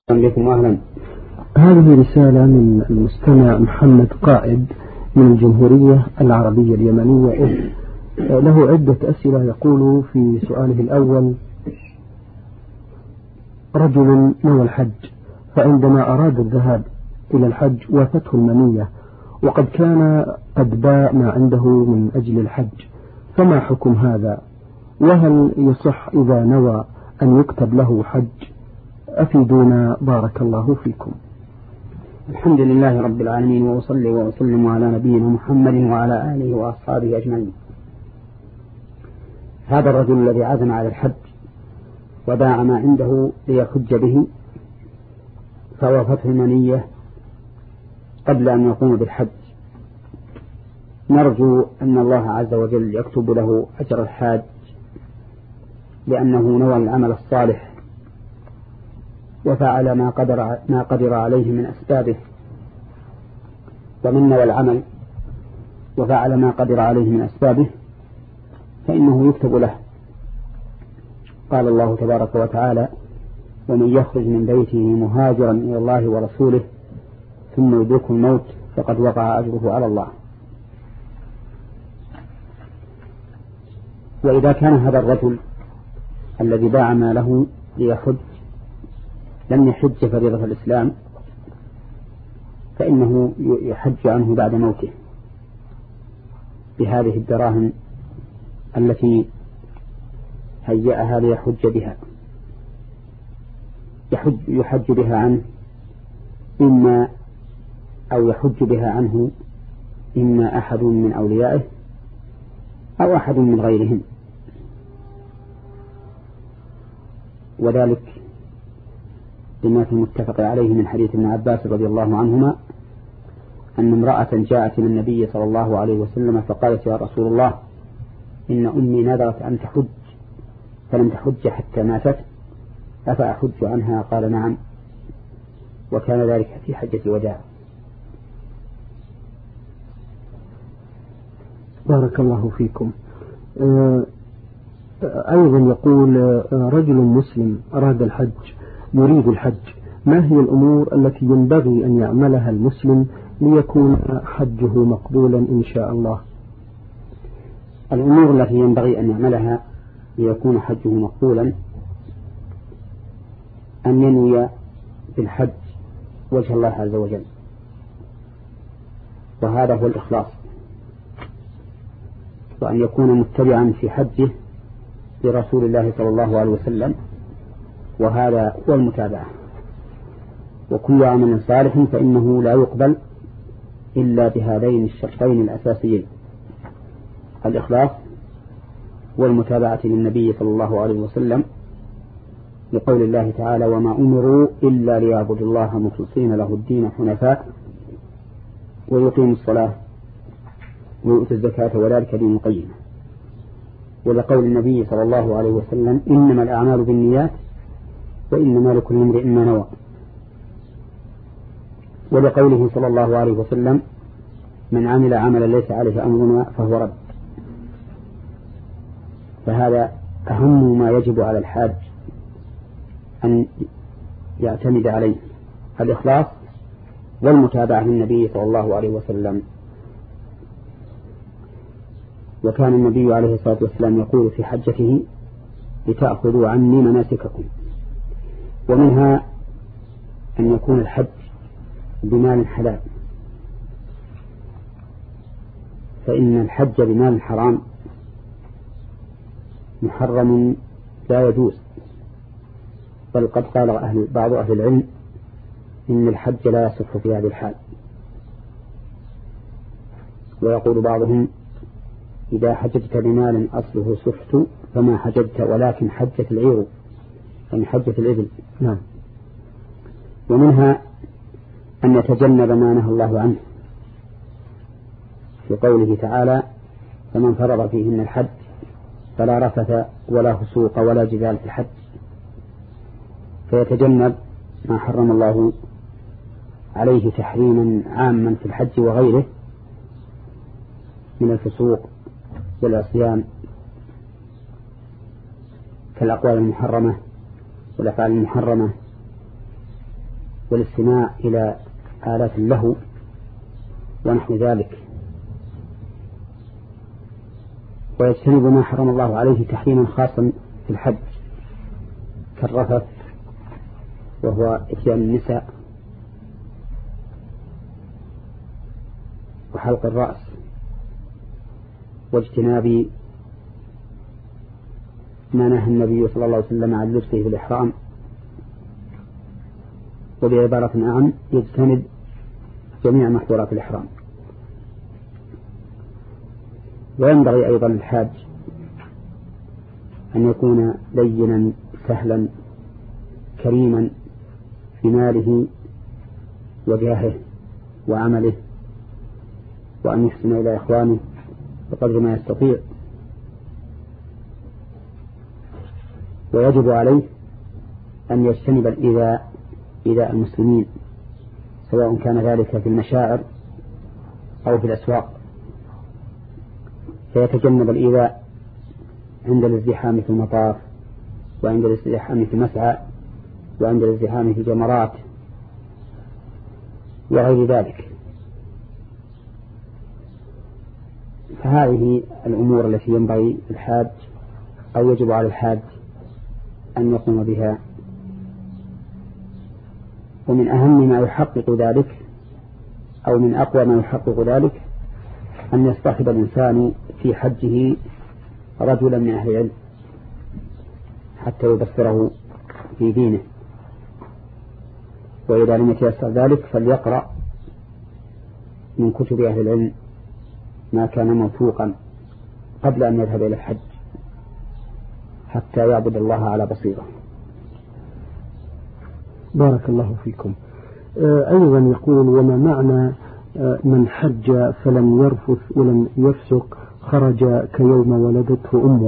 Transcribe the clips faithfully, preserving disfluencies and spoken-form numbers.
بكم أهلا. هذه رسالة من المستمع محمد قائد من الجمهورية العربية اليمنية، له عدة أسئلة. يقول في سؤاله الأول: رجل نوى الحج، فعندما أراد الذهاب إلى الحج وافته المنية، وقد كان قد باع ما عنده من أجل الحج، فما حكم هذا؟ وهل يصح إذا نوى أن يكتب له حج؟ أفيدونا بارك الله فيكم. الحمد لله رب العالمين، وأصلي وأسلم على نبينا محمد وعلى آله وأصحابه أجمعين. هذا الرجل الذي عزم على الحج وباع ما عنده ليحج به، فوافته المنية قبل أن يقوم بالحج، نرجو أن الله عز وجل يكتب له أجر الحاج، لأنه نوى العمل الصالح وفعل ما قدر, ما قدر عليه من أسبابه. ومن نوى العمل وفعل ما قدر عليه من أسبابه فإنه يكتب له. قال الله تبارك وتعالى: ومن يخرج من بيته مهاجرا إلى الله ورسوله ثم يدركه الموت فقد وقع أجره على الله. وإذا كان هذا الرجل الذي باع ماله ليحج لم يحج فريضة الإسلام، فإنه يحج عنه بعد موته بهذه الدراهم التي هيأها ليحج بها. يحج, يحج بها عنه إما أو يحج بها عنه إما أحد من أوليائه أو أحد من غيرهم، وذلك لما في المتفق عليه من حديث ابن عباس رضي الله عنهما أن امرأة جاءت من النبي صلى الله عليه وسلم فقالت: يا رسول الله، إن أمي نذرت أن تحج فلم تحج حتى ماتت، أفأحج عنها؟ قال: نعم. وكان ذلك في حجة الوداع. بارك الله فيكم. أيضا يقول: رجل مسلم أراد الحج، يريد الحج، ما هي الأمور التي ينبغي أن يعملها المسلم ليكون حجه مقبولا إن شاء الله؟ الأمور التي ينبغي أن يعملها ليكون حجه مقبولا: أن ينوي بالحج وجه الله عز وجل، وهذا هو الإخلاص، وأن يكون متبعا في حجه لرسول الله صلى الله عليه وسلم، وهذا هو المتابعة. وكل عمل صالح فإنه لا يقبل إلا بهذين الشرطين الأساسيين: الإخلاص والمتابعة للنبي صلى الله عليه وسلم، لقول الله تعالى: وما أمروا إلا ليعبدوا الله مخلصين له الدين حنفاء ويقيموا الصلاة ويؤتوا الزكاة وذلك دين القيم. ولقول النبي صلى الله عليه وسلم: إنما الأعمال بالنيات وإنما لكل امرئ ما نوى. ولقوله صلى الله عليه وسلم: من عمل عملا ليس عليه أمرنا فهو رد. فهذا أهم ما يجب على الحاج أن يعتمد عليه: الإخلاص والمتابعة للنبي صلى الله عليه وسلم. وكان النبي عليه الصلاة والسلام يقول في حجته: لتأخذوا عني مناسككم. ومنها أن يكون الحج بمال حلال، فإن الحج بمال حرام محرم لا يجوز، بل قد قال أهل بعض أهل العلم إن الحج لا يصح في هذه الحال. ويقول بعضهم: إذا حججت بمال أصله سحت فما حججت ولكن حجت العير، يعني حجت الإبل. نعم. ومنها أن يتجنب ما نهى الله عنه في قوله تعالى: فمن فرض فيهن الحج فلا رفث ولا فسوق ولا جدال في الحج، فيتجنب ما حرم الله عليه تحريما عاما في الحج وغيره من الفسوق والعصيان كالأقوال المحرمة والأفعال المحرمة والاستماع إلى آلات اللهو ونحو ذلك، ويجتنب ما حرم الله عليه تحريما خاصا في الحج كالرفث وهو إتيان النساء وحلق الرأس واجتناب ما نهى النبي صلى الله عليه وسلم عن لبسه في الإحرام، وبعبارة أعم يجتنب جميع محظورات الإحرام. وينبغي أيضا للحاج أن يكون لينا سهلا كريما في ماله وجاهه وعمله، وأن يحسن إلى إخوانه بقدر ما يستطيع، ويجب عليه أن يجتنب الإيذاء إيذاء المسلمين، سواء كان ذلك في المشاعر أو في الأسواق، فيتجنب الإيذاء عند الازدحام في المطاف، وعند الازدحام في المسعى، وعند الازدحام في الجمرات وغير ذلك. فهذه الأمور التي ينبغي الحاج أو يجب على الحاج أن يقوم بها. ومن أهم ما يحقق ذلك أو من أقوى ما يحقق ذلك أن يصطحب الإنسان في حجه رجلا من أهل العلم حتى يبصره في دينه، وإذا لم يتيسر ذلك فليقرأ من كتب أهل العلم ما كان موثوقا قبل أن يذهب إلى الحج حتى يعبد الله على بصيرة. بارك الله فيكم. أيضا يقول: وما معنى من حج فلم يرفث ولم يفسق خرج كيوم ولدته أمه؟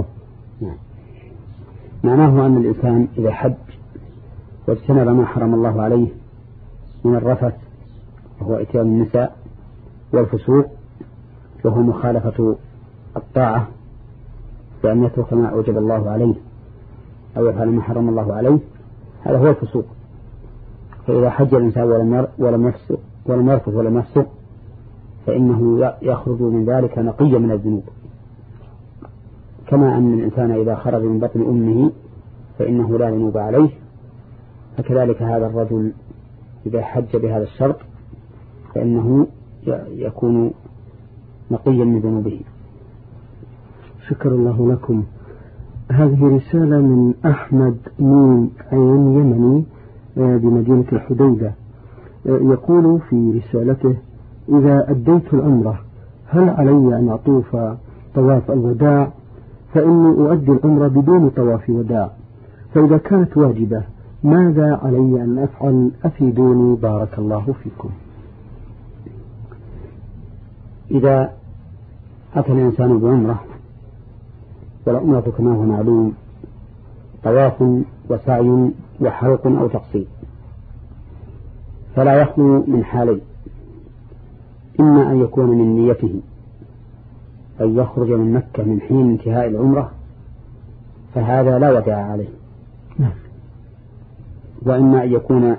معناه أن الإنسان إذا حج واجتنب ما حرم الله عليه من الرفث وهو إتيان النساء والفسوق وهو مخالفة الطاعة بأن يترك ما أوجب الله عليه أو يفعل ما حرم الله عليه، هذا هو الفسوق. فإذا حج الإنسان ولم يفسق ولم يرفث ولم يفسق فإنه يخرج من ذلك نقيا من الذنوب، كما أن الإنسان إذا خرج من بطن أمه فإنه لا ذنوب عليه، فكذلك هذا الرجل إذا حج بهذا الشرط فإنه يكون نقيا من ذنوبه. شكر الله لكم. هذه رسالة من أحمد مين عين يمني بمدينة الحديدة، يقول في رسالته: إذا أديت العمرة هل علي أن أطوف طواف الوداع؟ فإني أؤدي العمرة بدون طواف وداع، فإذا كانت واجبة ماذا علي أن أفعل؟ أفيدوني بارك الله فيكم. إذا أتى الإنسان بعمرة والعمرة كما هو معلوم طواف وسعي وحلق أو تقصير، فلا يخلو من حالين: إما أن يكون من نيته أن يخرج من مكة من حين انتهاء العمرة فهذا لا وداع عليه، وإما أن يكون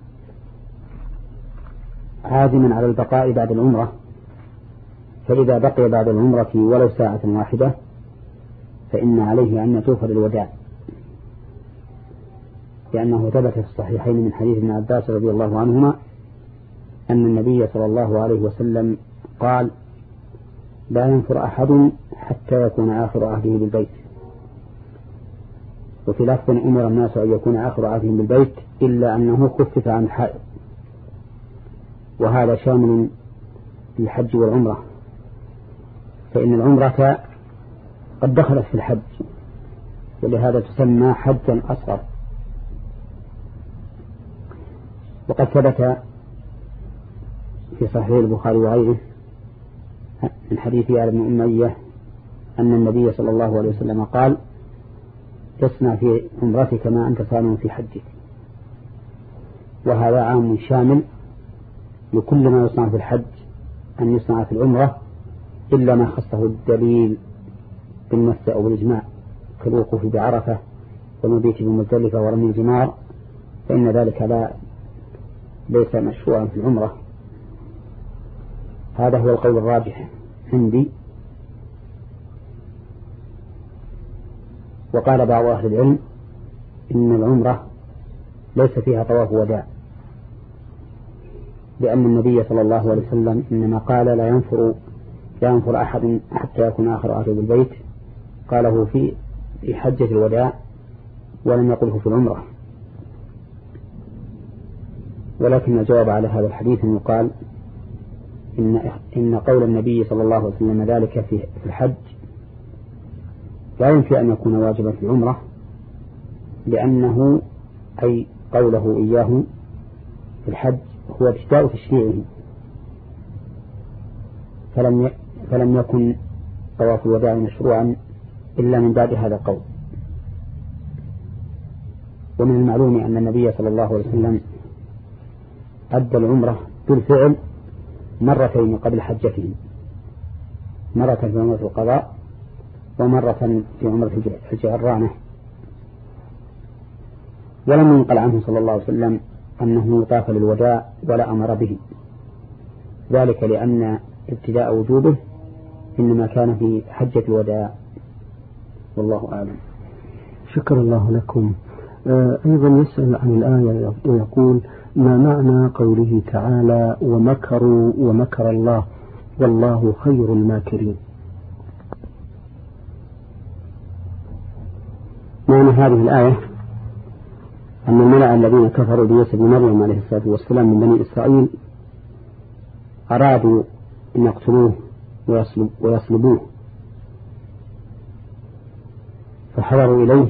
عازما على البقاء بعد العمرة، فإذا بقي بعد العمرة ولو ساعة واحدة فإن عليه أن يطوف للوداع، لأنه ثبت في الصحيحين من حديث ابن عباس رضي الله عنهما أن النبي صلى الله عليه وسلم قال: لا ينفر أحد حتى يكون آخر عهده بالبيت. وفي لفظ: أمر الناس أن يكون آخر عهدهم بالبيت إلا أنه خفف عن الحائض، وهذا شامل للحج والعمرة، فإن العمرة قد دخلت في الحج، ولهذا تسمى حجا أصغر. وقد ثبت في صحيح البخاري وغيره من حديث يعلى بن أمية أن النبي صلى الله عليه وسلم قال: تصنع في عمرتك ما أنت صانع في حجك. وهذا عام شامل لكل ما يصنع في الحج أن يصنع في العمرة، إلا ما خصه الدليل بالنص أو بالإجماع كالوقوف بعرفة والمبيت بمزدلفة ورمي الجمار، فإن ذلك لا ليس مشروعا في العمرة، هذا هو القول الراجح عندي. وقال بعض أهل العلم إن العمرة ليس فيها طواف وداع، لأن النبي صلى الله عليه وسلم إنما قال لا ينفر لا ينفر أحد حتى يكون آخر عهده بالبيت، قاله في في حجة الوداع ولم يقله في العمرة. ولكن الجواب على هذا الحديث أن يقال إن إن قول النبي صلى الله عليه وسلم ذلك في الحج لا ينفي أن يكون واجبا في العمرة، لأنه أي قوله إياه في الحج هو ابتداء تشريعه، فلم فلم يكن طواف الوداع مشروعا إلا من بعد هذا القول. ومن المعلوم أن النبي صلى الله عليه وسلم أدى العمرة بالفعل مرتين قبل حجته، مرة في عمرة القضاء ومرة في عمرة الجعرانة، ولم ينقل عنه صلى الله عليه وسلم أنه طاف للوداع ولا أمر به، ذلك لأن ابتداء وجوبه إنما كان في حجة الوداع، والله أعلم. شكر الله لكم. أيضا يسأل عن الآية ويقول: ما معنى قوله تعالى ومكروا ومكر الله والله خير الماكرين؟ معنى هذه الآية أن الملأ الذين كفروا بعيسى بن مريم عليه الصلاة والسلام من بني إسرائيل أرادوا أن يقتلوه ويصلب ويصلبوه، فحضروا إليه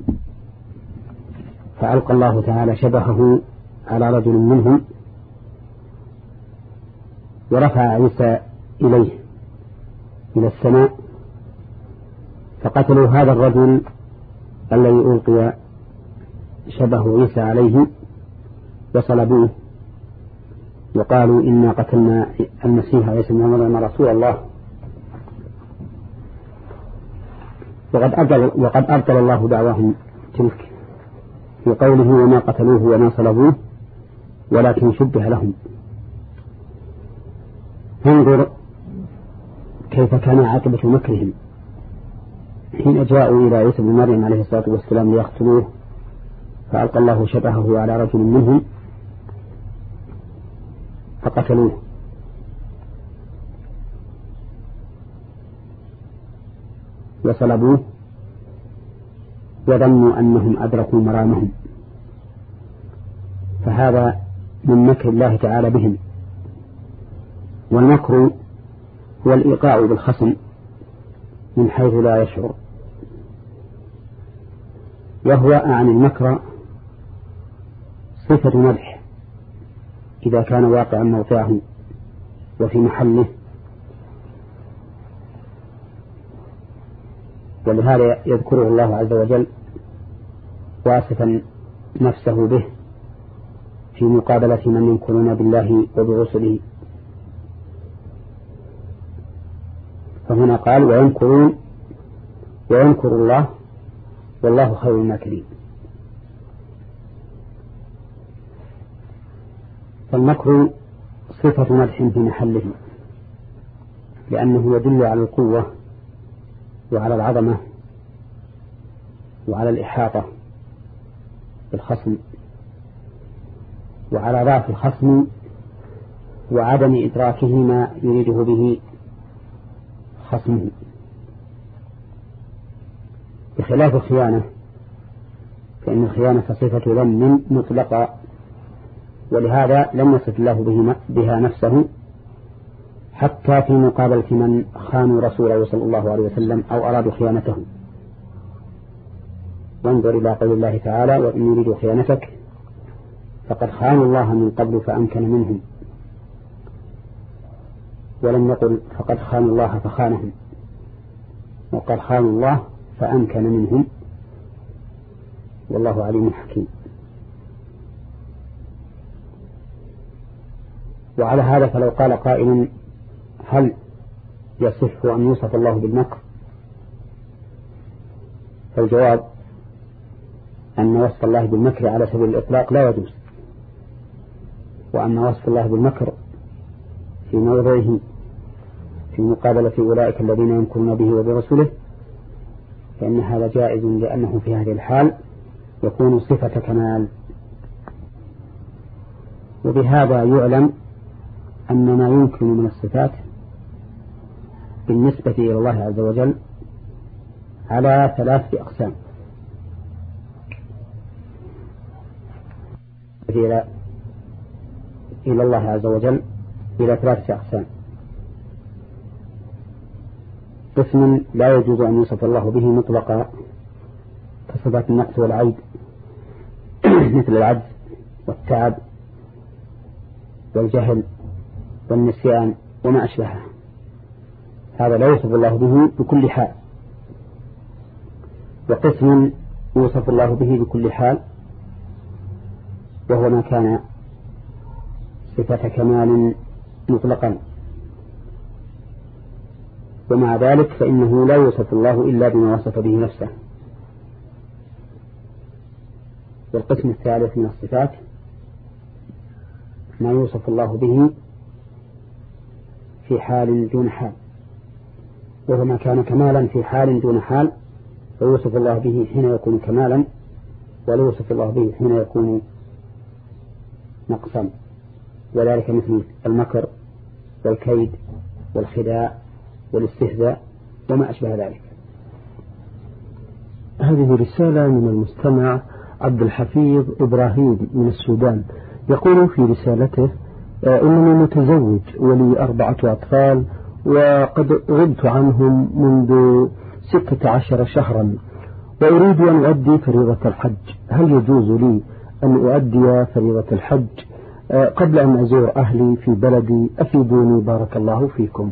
فألقى الله تعالى شبهه على رجل منهم ورفع عيسى إليه إلى السماء، فقتلوا هذا الرجل الذي ألقي شبه عيسى عليه وصلبوه، وقالوا إنا قتلنا المسيح عيسى بن مريم رسول الله. وقد أبطل, وقد أبطل الله دعواهم تلك في قوله وما قتلوه وما صلبوه ولكن شبه لهم. انظر كيف كان عاقبة مكرهم حين جاءوا إلى عيسى بن مريم عليه الصلاة والسلام ليقتلوه، فألقى الله شبهه على رجل منهم فقتلوه. وصلبوه وظنوا أنهم أدركوا مرامهم، فهذا من مكر الله تعالى بهم. والمكر هو الإيقاع بالخصم من حيث لا يشعر، وهو عن المكر صفة مدح إذا كان واقعا موقعه وفي محله، ولهذا يذكره الله عز وجل واصفا نفسه به في مقابلة من ينكرون بالله وبرسله. فهنا قال وينكرون وينكر الله والله خير الماكرين. فالمكر صفة مدح في محله، لأنه يدل على القوة وعلى العظمة وعلى الإحاطة بالخصم وعلى ضعف الخصم وعدم إدراكه ما يريده به خصمه، بخلاف الخيانة، فإن الخيانة صفة ذم مطلقة، ولهذا لم يصف الله بها نفسه حتى في مقابلة من خانوا رسوله صلى الله عليه وسلم أو أرادوا خيانته. وانظر إلى قول الله تعالى وإن يريدوا خيانتك فقد خانوا الله من قبل فأمكن منهم، ولم يقل فقد خانوا الله فخانهم، وقد خانوا الله فأمكن منهم، والله عليم حكيم. وعلى هذا فلو قال قائل هل يصح أن يوصف الله بالمكر؟ فالجواب أن وصف الله بالمكر على سبيل الإطلاق لا يجوز، وأما وصف الله بالمكر في موضعه في مقابلة أولئك الذين يمكرون به وبرسوله فإن هذا جائز، لأنه في هذه الحال يكون صفة كمال. وبهذا يعلم أن ما يمكن من الصفات بالنسبة إلى الله عز وجل على ثلاثة أقسام. إلى إلى الله عز وجل إلى ثلاثة أقسام. قسم لا يجوز أن يوصف الله به مطلقا كصفات النقص والعيب مثل العجز والتعب والجهل والنسيان وما أشبهه، هذا لا يوصف الله به بكل حال. وقسم يوصف الله به بكل حال وهو ما كان صفة كمال مطلقا، ومع ذلك فإنه لا يوصف الله إلا بما وصف به نفسه. والقسم الثالث من الصفات ما يوصف الله به في حال دون حال، وهو ما كان كمالا في حال دون حال فيوصف الله به حين يكون كمالا، ولا يوصف الله به حين يكون نقصا، وذلك مثل المكر والكيد والخداع والاستهزاء وما أشبه ذلك. هذه رسالة من المستمع عبد الحفيظ إبراهيم من السودان، يقول في رسالته: إنني متزوج ولي أربعة أطفال وقد غبت عنهم منذ ستة عشر شهرا، وأريد أن أؤدي فريضة الحج. هل يجوز لي أن أؤدي فريضة الحج قبل أن أزور أهلي في بلدي؟ أفيدوني بارك الله فيكم.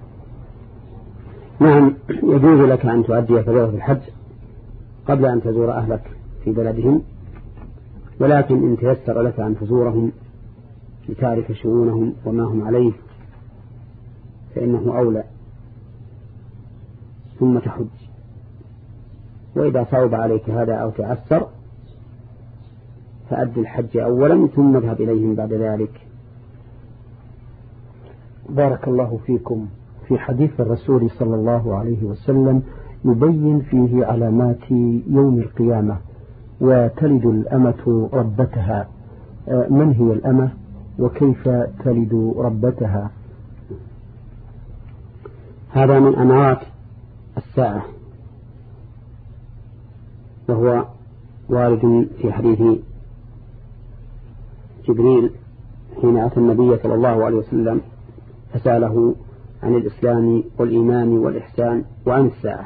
نعم، يجوز لك أن تؤدي فريضة الحج قبل أن تزور أهلك في بلدهم، ولكن إن تيسر لك أن تزورهم لتعرف شؤونهم وما هم عليه فإنه أولى، ثم تحج. وإذا صعب عليك هذا أو تعسر فأد الحج أولا ثم اذهب إليهم بعد ذلك. بارك الله فيكم. في حديث الرسول صلى الله عليه وسلم يبين فيه علامات يوم القيامة: وتلد الأمة ربتها. من هي الأمة وكيف تلد ربتها؟ هذا من أمارات الساعة، وهو وارد في حديث جبريل حين أتى النبي صلى الله عليه وسلم فسأله عن الإسلام والإيمان والإحسان وعن الساعة،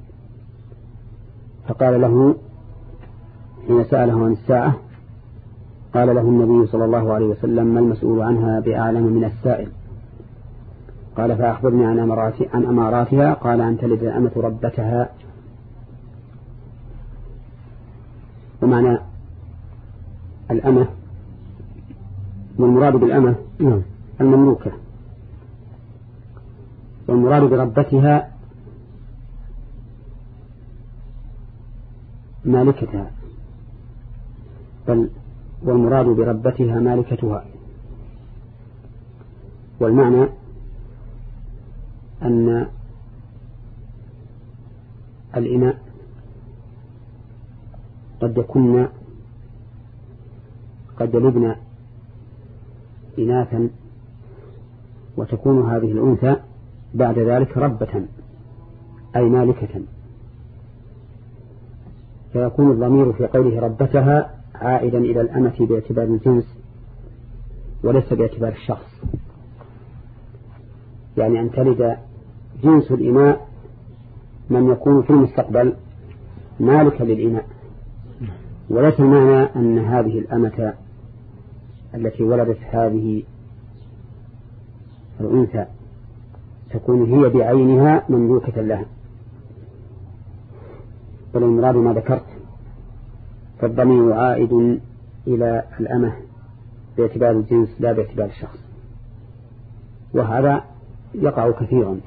فقال له حين سأله عن الساعة قال له النبي صلى الله عليه وسلم: ما المسؤول عنها بأعلم من السائل؟ قال: فأخبرني عن أماراتها. عن أماراتها قال: أن تلد الأمة ربتها. ومعنى الأمة والمراد بالأمة المملوكة، والمراد بربتها مالكتها، بل والمراد بربتها مالكتها. والمعنى أن الإناء قد يكون قد يلدن إناثا، وتكون هذه الأنثى بعد ذلك ربة أي مالكة، فيكون الضمير في قوله ربتها عائدا إلى الأمة باعتبار الجنس وليس باعتبار الشخص، يعني أن تلد جنس الإناء من يكون في المستقبل مالكا للإناء، وليس المعنى أن هذه الأمة التي ولدت هذه الأنثى تكون هي بعينها مملوكة لها، بل المراد ما ذكرت، فالضمير عائد إلى الأمة باعتبار الجنس لا باعتبار الشخص، وهذا يقع كثيرا.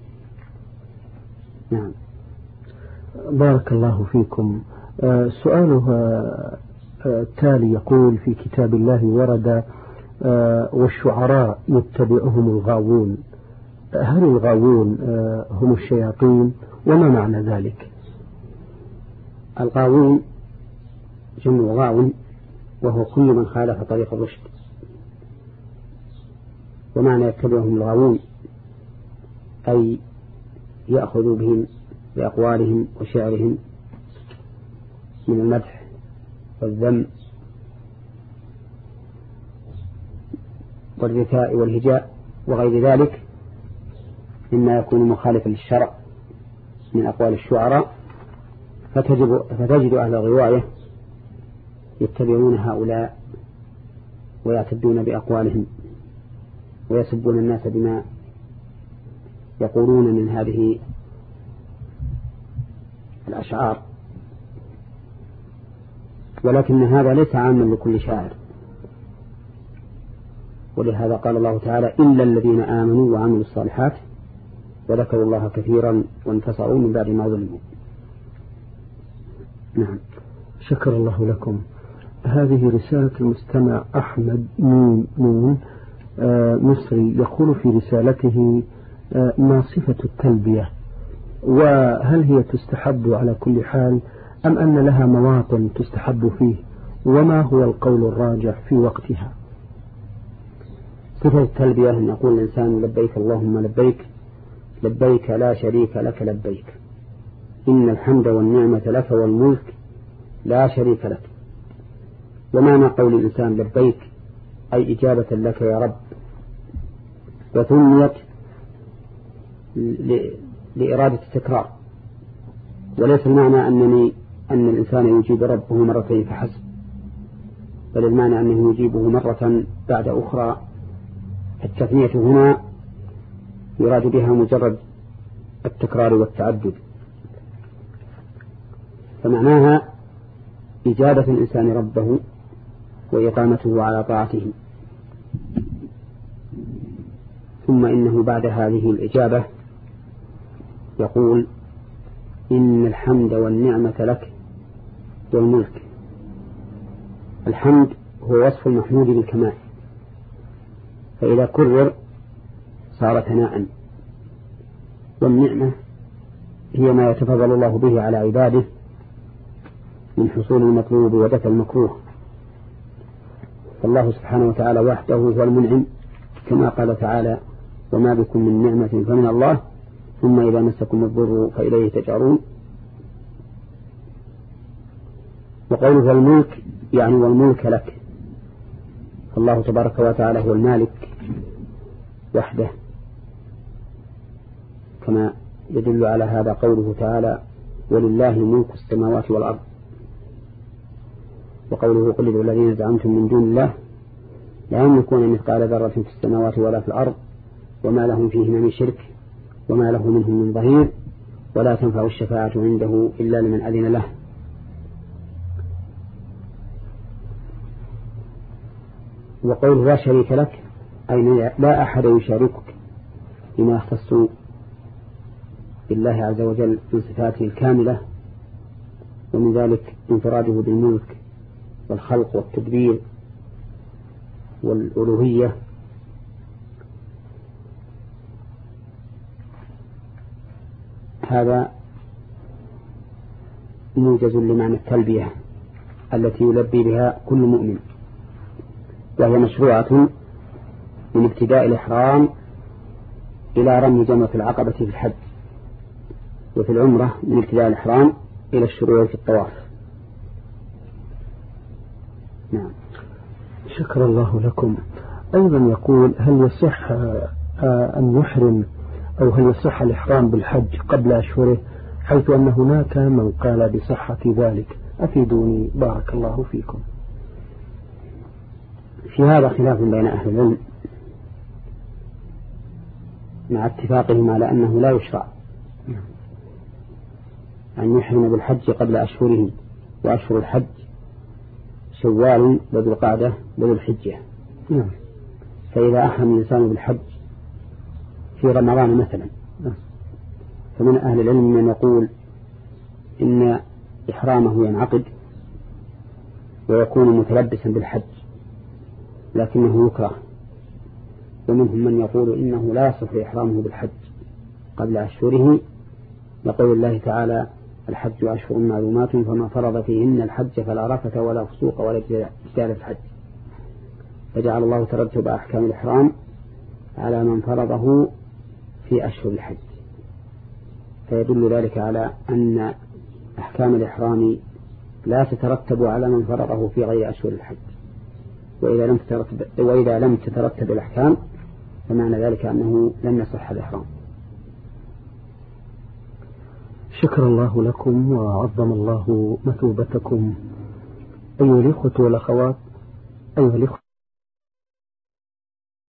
نعم. بارك الله فيكم. سؤاله التالي يقول: في كتاب الله ورد والشعراء يتبعهم الغاوون، هل الغاوون هم الشياطين وما معنى ذلك؟ الغاوون جمع غاو وهو كل من خالف طريق الرشد، ومعنى يتبعهم الغاوون أي يأخذوا بهم بأقوالهم وشعرهم من المدح والذم والرثاء والهجاء وغير ذلك مما يكون مخالفا للشرع من أقوال الشعراء، فتجد, فتجد أهل الرواية يتبعون هؤلاء ويعتدون بأقوالهم ويسبون الناس بما يقولون من هذه الأشعار، ولكن هذا ليس عاما لكل شاعر، ولهذا قال الله تعالى إلا الذين آمنوا وعملوا الصالحات وذكروا الله كثيرا وانتصروا من بعد ما ظلموا. نعم، شكر الله لكم. هذه رسالة المستمع أحمد مين نون آه مصري، يقول في رسالته آه ما صفة التلبية، وهل هي تستحب على كل حال أم أن لها مواطن تستحب فيه، وما هو القول الراجح في وقتها؟ صفة التلبية أن يقول الإنسان لبيك اللهم لبيك لبيك لا شريك لك لبيك إن الحمد والنعمة لك والملك لا شريك لك. ومعنى قول الإنسان لبيك أي إجابة لك يا رب، وثنيت لإرادة التكرار، وليس المعنى أنني أن الإنسان يجيب ربه مرتين فحسب، بل المعنى أنه يجيبه مرة بعد أخرى. التثنية هنا يراد بها مجرد التكرار والتعدد، فمعناها إجابة الإنسان ربه وإقامته على طاعته. ثم إنه بعد هذه الإجابة يقول إن الحمد والنعمة لك والملك. الحمد هو وصف المحمود بالكمال، فإذا كرر صار ثناء، والنعمة هي ما يتفضل الله به على عباده من حصول المطلوب ودفع المكروه. فالله سبحانه وتعالى وحده هو المنعم، كما قال تعالى وما بكم من نعمة فمن الله ثم إذا مسكم الضر فإليه تجأرون. وقوله الملك يعني والملك لك، الله تبارك وتعالى هو المالك وحده، كما يدل على هذا قوله تعالى ولله ملك السماوات والأرض، وقوله قل ادعوا الذين زعمتم من دون الله لا يملكون مثقال ذرة في السماوات ولا في الأرض وما لهم فيهما من شرك وما له منهم من ظهير ولا تنفع الشفاعة عنده إلا لمن أذن له. وقوله لا شريك لك أي لا أحد يشاركك بما يختص بالله عز وجل من صفاته الكاملة، ومن ذلك انفراده بالملك والخلق والتدبير والألوهية. هذا موجز لمعنى التلبية التي يلبي بها كل مؤمن، وهي مشروعة من ابتداء الإحرام إلى رمي جمرة العقبة في الحج، وفي العمرة من ابتداء الإحرام إلى الشروع في الطواف. نعم. شكر الله لكم. أيضا يقول هل يصح أن يحرم أو هل يصح الإحرام بالحج قبل أشهره، حيث أن هناك من قال بصحة ذلك؟ أفيدوني بارك الله فيكم. في هذا خلاف بين أهل العلم، مع اتفاقهم على أنه لا يشرع أن يحرم بالحج قبل أشهره، وأشهر الحج شوال وذو القعدة وذو الحجة. فإذا أحرم الإنسان بالحج في رمضان مثلا، فمن أهل العلم من يقول إن إحرامه ينعقد ويكون متلبسا بالحج لكنه يكره. ومنهم من يقول إنه لا يصح إحرامه بالحج قبل أشهره، لقول الله تعالى: الحج أشهر معلومات فما فرض فيهن الحج فلا رفث ولا فسوق ولا جدال في الحج. فجعل الله ترتب أحكام الإحرام على من فرضه في أشهر الحج، فيدل ذلك على أن أحكام الإحرام لا تترتب على من فرضه في غير أشهر الحج. وإذا لم تترتب, وإذا لم تترتب الأحكام فمعنى ذلك أنه لم يصح الإحرام. شكر الله لكم وعظم الله مثوبتكم أيها الإخوة والأخوات. أيها الإخوة